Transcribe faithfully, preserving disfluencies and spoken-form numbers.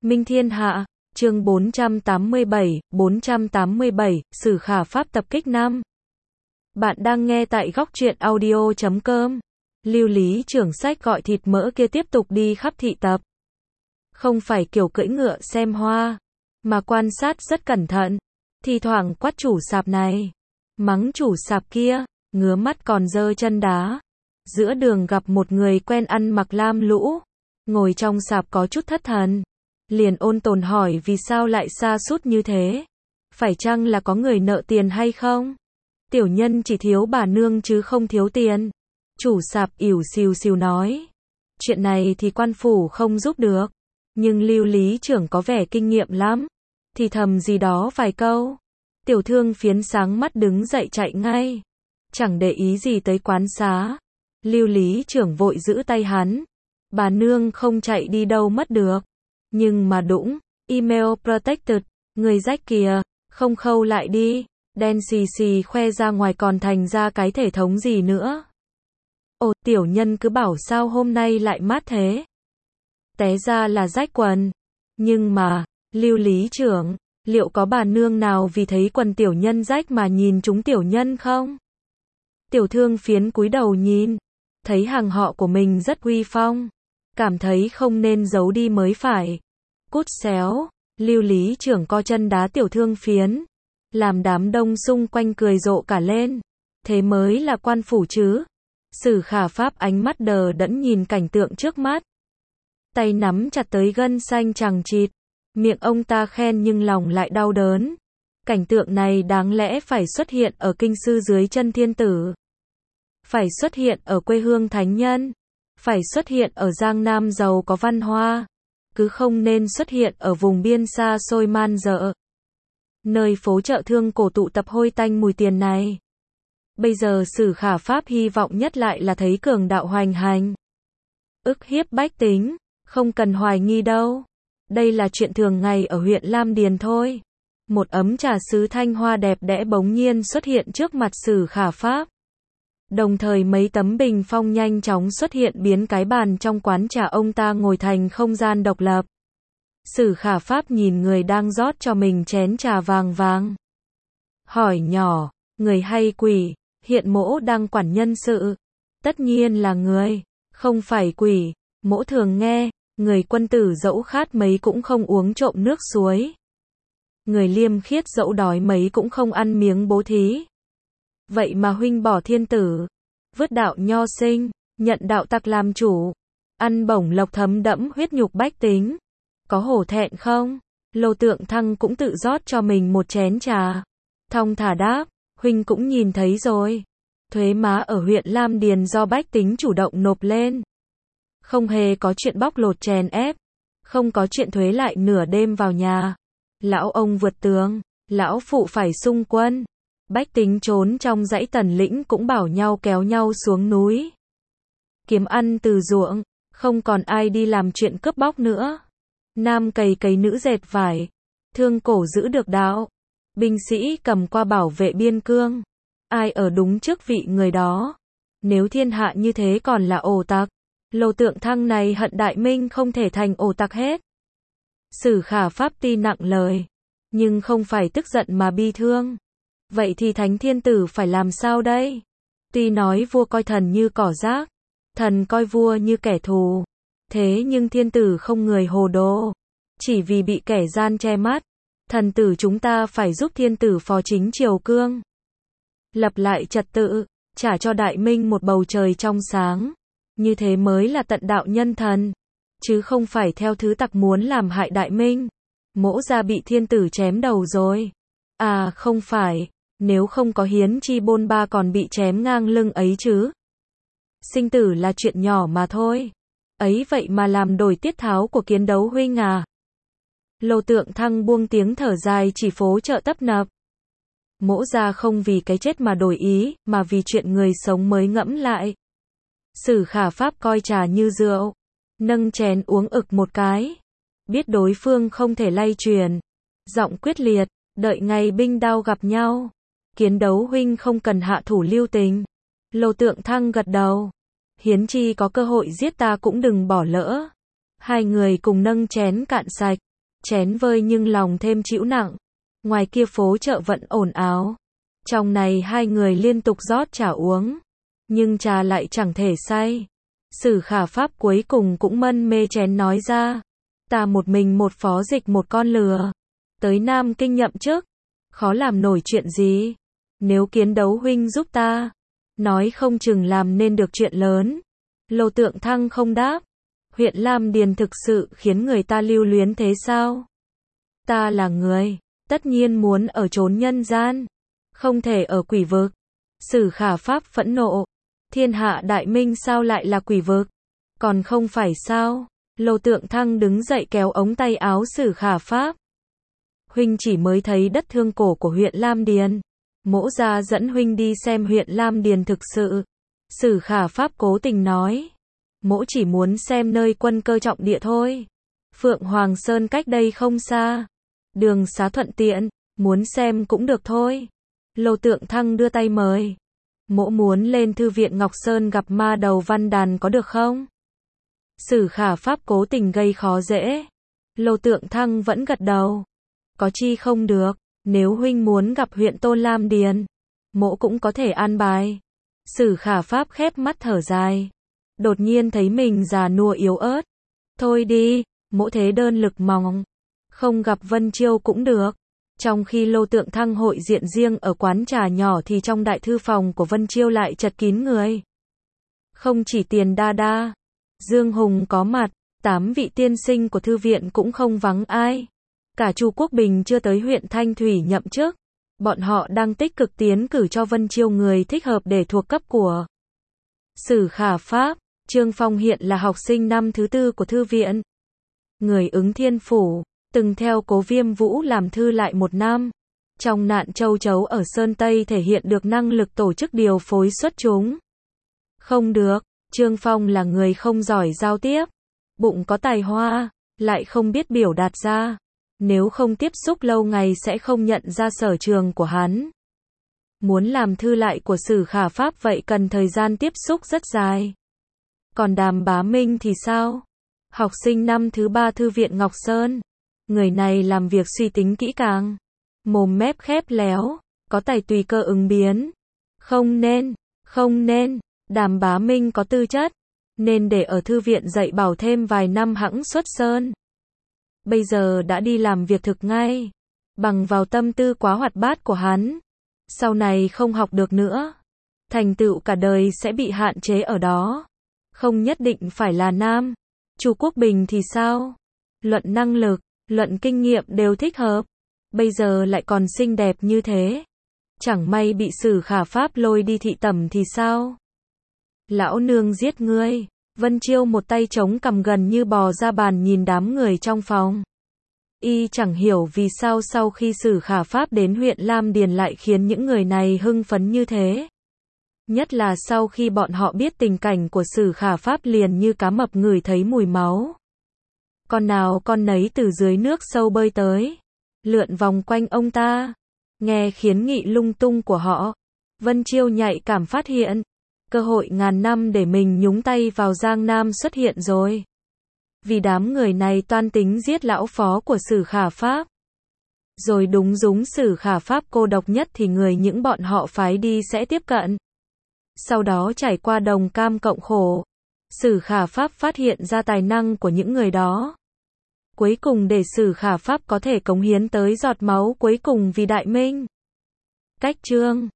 Minh Thiên Hạ, chương bốn trăm tám mươi bảy, bốn trăm tám mươi bảy, Sử Khả Pháp tập kích năm. Bạn đang nghe tại góc truyện audio chấm com. Lưu Lý trưởng sách gọi thịt mỡ kia tiếp tục đi khắp thị tập. Không phải kiểu cưỡi ngựa xem hoa, mà quan sát rất cẩn thận. Thì thoảng quát chủ sạp này, mắng chủ sạp kia, ngứa mắt còn giơ chân đá. Giữa đường gặp một người quen ăn mặc lam lũ, ngồi trong sạp có chút thất thần. Liền ôn tồn hỏi vì sao lại sa sút như thế. Phải chăng là có người nợ tiền hay không? Tiểu nhân chỉ thiếu bà nương chứ không thiếu tiền. Chủ sạp ỉu xìu xìu nói. Chuyện này thì quan phủ không giúp được. Nhưng Lưu Lý trưởng có vẻ kinh nghiệm lắm. Thì thầm gì đó vài câu. Tiểu thương phiến sáng mắt đứng dậy chạy ngay. Chẳng để ý gì tới quán xá. Lưu Lý trưởng vội giữ tay hắn. Bà nương không chạy đi đâu mất được. Nhưng mà đũng, email protected, người rách kìa, không khâu lại đi, đen xì xì khoe ra ngoài còn thành ra cái thể thống gì nữa. Ồ, tiểu nhân cứ bảo sao hôm nay lại mát thế. Té ra là rách quần. Nhưng mà, Lưu Lý trưởng, liệu có bà nương nào vì thấy quần tiểu nhân rách mà nhìn chúng tiểu nhân không? Tiểu thương phiến cúi đầu nhìn, thấy hàng họ của mình rất uy phong. Cảm thấy không nên giấu đi mới phải. Cút xéo, Lưu Lý trưởng co chân đá tiểu thương phiến. Làm đám đông xung quanh cười rộ cả lên. Thế mới là quan phủ chứ. Sử Khả Pháp ánh mắt đờ đẫn nhìn cảnh tượng trước mắt. Tay nắm chặt tới gân xanh chằng chịt. Miệng ông ta khen nhưng lòng lại đau đớn. Cảnh tượng này đáng lẽ phải xuất hiện ở kinh sư dưới chân thiên tử. Phải xuất hiện ở quê hương thánh nhân. Phải xuất hiện ở Giang Nam giàu có văn hoa, cứ không nên xuất hiện ở vùng biên xa xôi man dợ. Nơi phố chợ thương cổ tụ tập hôi tanh mùi tiền này. Bây giờ Sử Khả Pháp hy vọng nhất lại là thấy cường đạo hoành hành. Ức hiếp bách tính, không cần hoài nghi đâu. Đây là chuyện thường ngày ở huyện Lam Điền thôi. Một ấm trà sứ thanh hoa đẹp đẽ bỗng nhiên xuất hiện trước mặt Sử Khả Pháp. Đồng thời mấy tấm bình phong nhanh chóng xuất hiện biến cái bàn trong quán trà ông ta ngồi thành không gian độc lập. Sử Khả Pháp nhìn người đang rót cho mình chén trà vàng vàng. Hỏi nhỏ, người hay quỷ, hiện mỗ đang quản nhân sự. Tất nhiên là người, không phải quỷ, mỗ thường nghe, người quân tử dẫu khát mấy cũng không uống trộm nước suối. Người liêm khiết dẫu đói mấy cũng không ăn miếng bố thí. Vậy mà huynh bỏ thiên tử, vứt đạo nho sinh, nhận đạo tặc làm chủ, ăn bổng lộc thấm đẫm huyết nhục bách tính. Có hổ thẹn không? Lô Tượng Thăng cũng tự rót cho mình một chén trà. Thong thả đáp, huynh cũng nhìn thấy rồi. Thuế má ở huyện Lam Điền do bách tính chủ động nộp lên. Không hề có chuyện bóc lột chèn ép. Không có chuyện thuế lại nửa đêm vào nhà. Lão ông vượt tường, lão phụ phải xung quân. Bách tính trốn trong dãy Tần Lĩnh cũng bảo nhau kéo nhau xuống núi. Kiếm ăn từ ruộng, không còn ai đi làm chuyện cướp bóc nữa. Nam cày cấy nữ dệt vải, thương cổ giữ được đạo. Binh sĩ cầm qua bảo vệ biên cương. Ai ở đúng chức vị người đó. Nếu thiên hạ như thế còn là ổ tặc, Lô Tượng Thăng này hận Đại Minh không thể thành ổ tặc hết. Sử Khả Pháp tuy nặng lời, nhưng không phải tức giận mà bi thương. Vậy thì thánh thiên tử phải làm sao đây? Tuy nói vua coi thần như cỏ rác, thần coi vua như kẻ thù. Thế nhưng thiên tử không người hồ đồ. Chỉ vì bị kẻ gian che mắt, thần tử chúng ta phải giúp thiên tử phò chính triều cương. Lập lại trật tự, trả cho Đại Minh một bầu trời trong sáng. Như thế mới là tận đạo nhân thần. Chứ không phải theo thứ tặc muốn làm hại Đại Minh. Mỗ ra bị thiên tử chém đầu rồi. À không phải. Nếu không có hiến chi bôn ba còn bị chém ngang lưng ấy chứ. Sinh tử là chuyện nhỏ mà thôi. Ấy vậy mà làm đổi tiết tháo của Kiến Đấu huynh à. Lô Tượng Thăng buông tiếng thở dài chỉ phố chợ tấp nập. Mỗ ra không vì cái chết mà đổi ý, mà vì chuyện người sống mới ngẫm lại. Sử Khả Pháp coi trà như rượu. Nâng chén uống ực một cái. Biết đối phương không thể lay truyền. Giọng quyết liệt, đợi ngày binh đao gặp nhau. Kiến Đấu huynh không cần hạ thủ lưu tình. Lô Tượng Thăng gật đầu. Hiến chi có cơ hội giết ta cũng đừng bỏ lỡ. Hai người cùng nâng chén cạn sạch. chén vơi nhưng lòng thêm chịu nặng. Ngoài kia phố chợ vẫn ồn ào. Trong này hai người liên tục rót trà uống. Nhưng trà lại chẳng thể say. Sử Khả Pháp cuối cùng cũng mân mê chén nói ra. Ta một mình một phó dịch một con lừa. Tới Nam Kinh nhậm chức. Khó làm nổi chuyện gì. Nếu Kiến Đấu huynh giúp ta. Nói không chừng làm nên được chuyện lớn. Lô Tượng Thăng không đáp. Huyện Lam Điền thực sự khiến người ta lưu luyến thế sao? Ta là người. Tất nhiên muốn ở chốn nhân gian. Không thể ở quỷ vực. Sử Khả Pháp phẫn nộ. Thiên hạ đại minh sao lại là quỷ vực? Còn không phải sao? Lô Tượng Thăng đứng dậy kéo ống tay áo Sử Khả Pháp. Huynh chỉ mới thấy đất thương cổ của huyện Lam Điền. Mỗ ra dẫn huynh đi xem huyện Lam Điền thực sự. Sử Khả Pháp cố tình nói. Mỗ chỉ muốn xem nơi quân cơ trọng địa thôi. Phượng Hoàng Sơn cách đây không xa. Đường xá thuận tiện, muốn xem cũng được thôi. Lô Tượng Thăng đưa tay mời. Mỗ muốn lên thư viện Ngọc Sơn gặp ma đầu Văn Đàn có được không? Sử Khả Pháp cố tình gây khó dễ. Lô Tượng Thăng vẫn gật đầu. Có chi không được, nếu huynh muốn gặp huyện Tôn Lam Điền, mỗ cũng có thể an bài. Sử Khả Pháp khép mắt thở dài. Đột nhiên thấy mình già nua yếu ớt. Thôi đi, mỗ thế đơn lực mỏng. Không gặp Vân Chiêu cũng được. Trong khi Lô Tượng Thăng hội diện riêng ở quán trà nhỏ thì trong đại thư phòng của Vân Chiêu lại chật kín người. Không chỉ Tiền Đa Đa, Dương Hùng có mặt, tám vị tiên sinh của thư viện cũng không vắng ai. Cả Chu Quốc Bình chưa tới huyện Thanh Thủy nhậm chức. Bọn họ đang tích cực tiến cử cho Vân Chiêu người thích hợp để thuộc cấp của Sử Khả Pháp. Trương Phong hiện là học sinh năm thứ tư của thư viện. Người ứng thiên phủ, từng theo Cố Viêm Vũ làm thư lại một năm. Trong nạn châu chấu ở Sơn Tây thể hiện được năng lực tổ chức điều phối xuất chúng. Không được, Trương Phong là người không giỏi giao tiếp. Bụng có tài hoa, lại không biết biểu đạt ra. Nếu không tiếp xúc lâu ngày sẽ không nhận ra sở trường của hắn. Muốn làm thư lại của Sử Khả Pháp vậy cần thời gian tiếp xúc rất dài. Còn Đàm Bá Minh thì sao? Học sinh năm thứ ba thư viện Ngọc Sơn. Người này làm việc suy tính kỹ càng. Mồm mép khép léo. Có tài tùy cơ ứng biến. Không nên, không nên. Đàm Bá Minh có tư chất. Nên để ở thư viện dạy bảo thêm vài năm hẵng xuất sơn. Bây giờ đã đi làm việc thực ngay. Bằng vào tâm tư quá hoạt bát của hắn. Sau này không học được nữa. Thành tựu cả đời sẽ bị hạn chế ở đó. Không nhất định phải là nam. Chu Quốc Bình thì sao? Luận năng lực, luận kinh nghiệm đều thích hợp. Bây giờ lại còn xinh đẹp như thế. Chẳng may bị Sử Khả Pháp lôi đi thị tẩm thì sao? Lão nương giết ngươi. Vân Chiêu một tay chống cằm gần như bò ra bàn nhìn đám người trong phòng. Y chẳng hiểu vì sao sau khi Sử Khả Pháp đến huyện Lam Điền lại khiến những người này hưng phấn như thế. Nhất là sau khi bọn họ biết tình cảnh của Sử Khả Pháp liền như cá mập ngửi thấy mùi máu. Con nào con nấy từ dưới nước sâu bơi tới. Lượn vòng quanh ông ta. Nghe khiến nghị lung tung của họ. Vân Chiêu nhạy cảm phát hiện. Cơ hội ngàn năm để mình nhúng tay vào Giang Nam xuất hiện rồi. Vì đám người này toan tính giết lão phó của Sử Khả Pháp. Rồi đúng dúng Sử Khả Pháp cô độc nhất thì người những bọn họ phái đi sẽ tiếp cận. Sau đó trải qua đồng cam cộng khổ. Sử Khả Pháp phát hiện ra tài năng của những người đó. Cuối cùng để Sử Khả Pháp có thể cống hiến tới giọt máu cuối cùng vì Đại Minh. Cách chương